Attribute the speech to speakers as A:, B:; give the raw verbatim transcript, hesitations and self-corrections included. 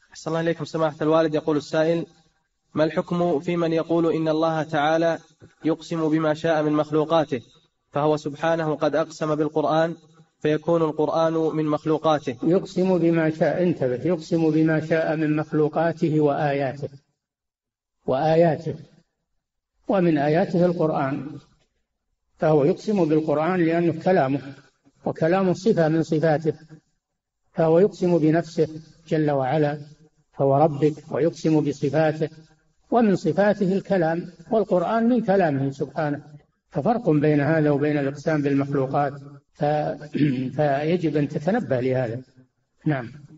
A: أحسن الله إليكم سماحة الوالد. يقول السائل: ما الحكم في من يقول إن الله تعالى يقسم بما شاء من مخلوقاته، فهو سبحانه قد أقسم بالقرآن فيكون القرآن من مخلوقاته؟
B: يقسم بما شاء، انتبه، يقسم بما شاء من مخلوقاته وآياته وآياته ومن آياته القرآن، فهو يقسم بالقرآن لأنه كلامه، وكلام صفة من صفاته، فهو يقسم بنفسه جل وعلا فهو ربك، ويقسم بصفاته، ومن صفاته الكلام، والقرآن من كلامه سبحانه، ففرق بين هذا وبين الإقسام بالمخلوقات، فيجب أن تتنبه لهذا. نعم.